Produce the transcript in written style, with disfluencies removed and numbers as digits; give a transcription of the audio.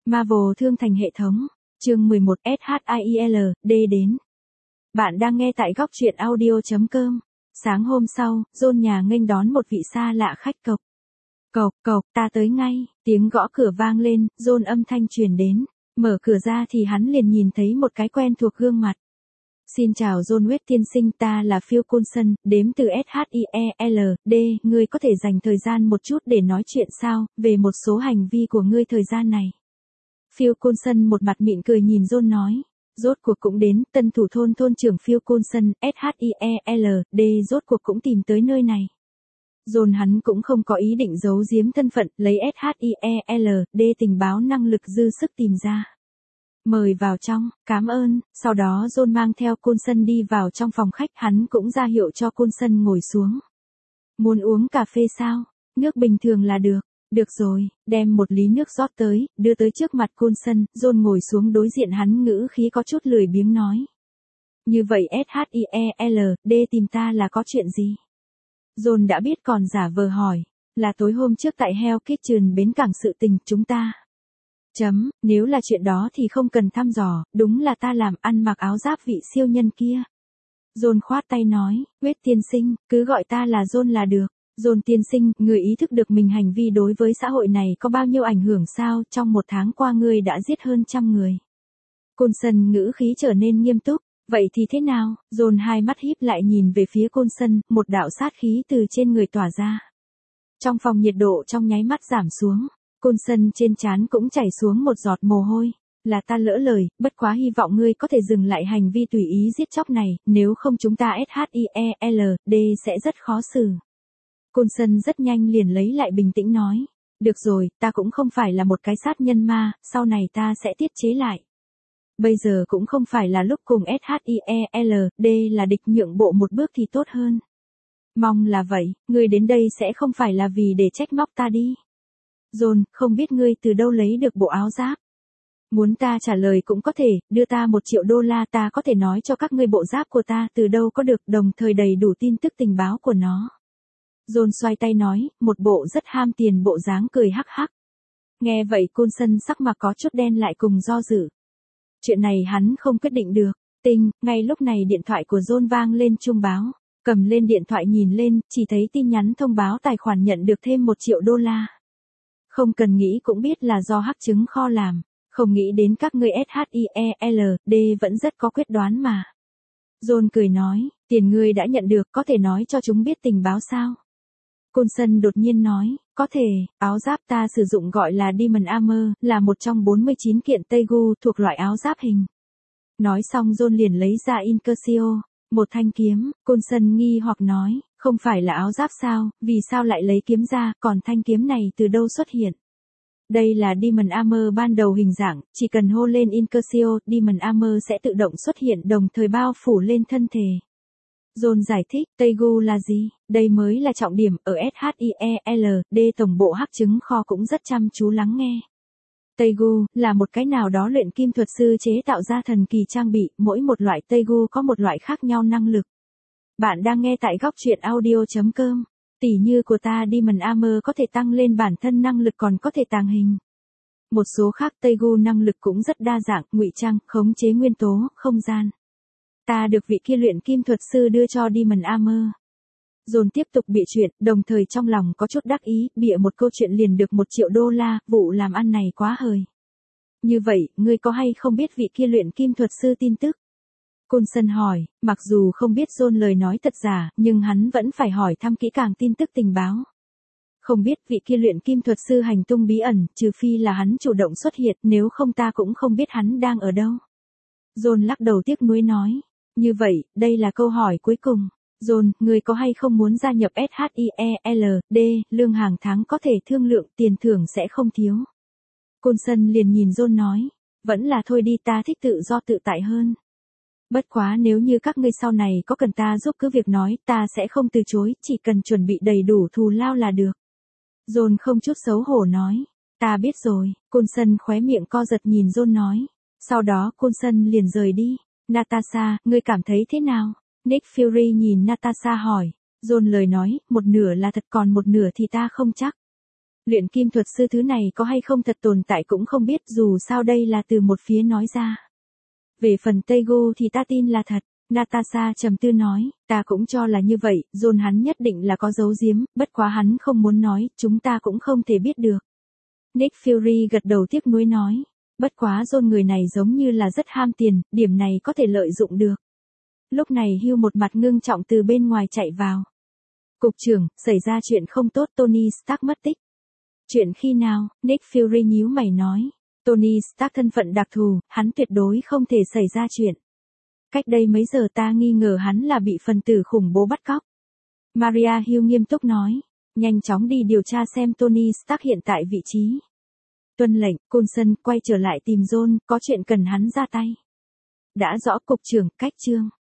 Marvel thương thành hệ thống. Chương 11 SHIELD đến. Bạn đang nghe tại góc truyện audio.com. Sáng hôm sau, John nhà nghênh đón một vị xa lạ khách cộc. Cộc cộc, ta tới ngay, tiếng gõ cửa vang lên, John âm thanh truyền đến. Mở cửa ra thì hắn liền nhìn thấy một cái quen thuộc gương mặt. Xin chào John West tiên sinh, ta là Phil Coulson, đếm từ SHIELD, ngươi có thể dành thời gian một chút để nói chuyện sao, về một số hành vi của ngươi thời gian này. Phil Coulson một mặt mỉm cười nhìn John nói. Rốt cuộc cũng đến, tân thủ thôn trưởng Phil Coulson, SHIELD, rốt cuộc cũng tìm tới nơi này. John hắn cũng không có ý định giấu giếm thân phận, lấy SHIELD tình báo năng lực dư sức tìm ra. Mời vào trong, cảm ơn, sau đó John mang theo Coulson đi vào trong phòng khách, hắn cũng ra hiệu cho Coulson ngồi xuống. Muốn uống cà phê sao? Nước bình thường là được. Được rồi, đem một ly nước rót tới, đưa tới trước mặt Coulson, John ngồi xuống đối diện hắn, ngữ khí có chút lười biếng nói. Như vậy SHIELD tìm ta là có chuyện gì? John đã biết còn giả vờ hỏi, là tối hôm trước tại Hell Kitchen bến cảng sự tình chúng ta. Nếu là chuyện đó thì không cần thăm dò, đúng là ta làm ăn mặc áo giáp vị siêu nhân kia. John khoát tay nói, West tiên sinh, cứ gọi ta là John là được. John tiên sinh, người ý thức được mình hành vi đối với xã hội này có bao nhiêu ảnh hưởng sao, trong một tháng qua ngươi đã giết hơn 100 người. Coulson ngữ khí trở nên nghiêm túc, vậy thì thế nào? John hai mắt híp lại nhìn về phía Coulson, một đạo sát khí từ trên người tỏa ra. Trong phòng nhiệt độ trong nháy mắt giảm xuống, Coulson trên trán cũng chảy xuống một giọt mồ hôi. Là ta lỡ lời, bất quá hy vọng ngươi có thể dừng lại hành vi tùy ý giết chóc này, nếu không chúng ta SHIELD sẽ rất khó xử. Coulson rất nhanh liền lấy lại bình tĩnh nói. Được rồi, ta cũng không phải là một cái sát nhân ma, sau này ta sẽ tiết chế lại. Bây giờ cũng không phải là lúc cùng SHIELD là địch, nhượng bộ một bước thì tốt hơn. Mong là vậy, ngươi đến đây sẽ không phải là vì để trách móc ta đi. John, không biết ngươi từ đâu lấy được bộ áo giáp. Muốn ta trả lời cũng có thể, đưa ta $1 triệu, ta có thể nói cho các ngươi bộ giáp của ta từ đâu có được, đồng thời đầy đủ tin tức tình báo của nó. John xoay tay nói, một bộ rất ham tiền bộ dáng cười hắc hắc. Nghe vậy Coulson sắc mặt có chút đen lại cùng do dự. Chuyện này hắn không quyết định được. Ngay lúc này điện thoại của John vang lên chuông báo. Cầm lên điện thoại nhìn lên, chỉ thấy tin nhắn thông báo tài khoản nhận được thêm $1 triệu. Không cần nghĩ cũng biết là do hack trứng kho làm. Không nghĩ đến các ngươi SHIELD vẫn rất có quyết đoán mà. John cười nói, tiền ngươi đã nhận được, có thể nói cho chúng biết tình báo sao? Coulson đột nhiên nói, có thể, áo giáp ta sử dụng gọi là Diamond Armor, là một trong 49 kiện Tegu thuộc loại áo giáp hình. Nói xong John liền lấy ra Incursio, một thanh kiếm. Coulson nghi hoặc nói, không phải là áo giáp sao, vì sao lại lấy kiếm ra, còn thanh kiếm này từ đâu xuất hiện? Đây là Diamond Armor ban đầu hình dạng, chỉ cần hô lên Incursio, Diamond Armor sẽ tự động xuất hiện đồng thời bao phủ lên thân thể. John giải thích, Tegu là gì? Đây mới là trọng điểm, ở SHIELD tổng bộ hack trứng kho cũng rất chăm chú lắng nghe. Tegu là một cái nào đó luyện kim thuật sư chế tạo ra thần kỳ trang bị, mỗi một loại Tegu có một loại khác nhau năng lực. Bạn đang nghe tại góc truyện audio.com. Tỉ như của ta Diamond Armor có thể tăng lên bản thân năng lực, còn có thể tàng hình. Một số khác Tegu năng lực cũng rất đa dạng, ngụy trang, khống chế nguyên tố, không gian. Ta được vị kia luyện kim thuật sư đưa cho Diamond Armor. John tiếp tục bịa chuyện, đồng thời trong lòng có chút đắc ý, bịa một câu chuyện liền được $1 triệu, vụ làm ăn này quá hời. Như vậy, ngươi có hay không biết vị kia luyện kim thuật sư tin tức? Coulson hỏi, mặc dù không biết John lời nói thật giả, nhưng hắn vẫn phải hỏi thăm kỹ càng tin tức tình báo. Không biết vị kia luyện kim thuật sư hành tung bí ẩn, trừ phi là hắn chủ động xuất hiện, nếu không ta cũng không biết hắn đang ở đâu. John lắc đầu tiếc nuối nói. Như vậy, đây là câu hỏi cuối cùng. John, ngươi có hay không muốn gia nhập SHIELD, lương hàng tháng có thể thương lượng, tiền thưởng sẽ không thiếu. Coulson liền nhìn John nói, vẫn là thôi đi, ta thích tự do tự tại hơn. Bất quá nếu như các ngươi sau này có cần ta giúp cứ việc nói, ta sẽ không từ chối, chỉ cần chuẩn bị đầy đủ thù lao là được. John không chút xấu hổ nói, ta biết rồi. Coulson khóe miệng co giật nhìn John nói. Sau đó Coulson liền rời đi. Natasha, ngươi cảm thấy thế nào? Nick Fury nhìn Natasha hỏi. John lời nói, một nửa là thật còn một nửa thì ta không chắc. Luyện kim thuật sư thứ này có hay không thật tồn tại cũng không biết, dù sao đây là từ một phía nói ra. Về phần Taego thì ta tin là thật. Natasha trầm tư nói, ta cũng cho là như vậy, John hắn nhất định là có giấu giếm, bất quá hắn không muốn nói, chúng ta cũng không thể biết được. Nick Fury gật đầu tiếc nuối nói, bất quá John người này giống như là rất ham tiền, điểm này có thể lợi dụng được. Lúc này Hugh một mặt ngưng trọng từ bên ngoài chạy vào. Cục trưởng, xảy ra chuyện không tốt, Tony Stark mất tích. Chuyện khi nào? Nick Fury nhíu mày nói. Tony Stark thân phận đặc thù, hắn tuyệt đối không thể xảy ra chuyện. Cách đây mấy giờ ta nghi ngờ hắn là bị phần tử khủng bố bắt cóc. Maria Hill nghiêm túc nói. Nhanh chóng đi điều tra xem Tony Stark hiện tại vị trí. Tuân lệnh, Coulson quay trở lại tìm John, có chuyện cần hắn ra tay. Đã rõ cục trưởng, cách chương.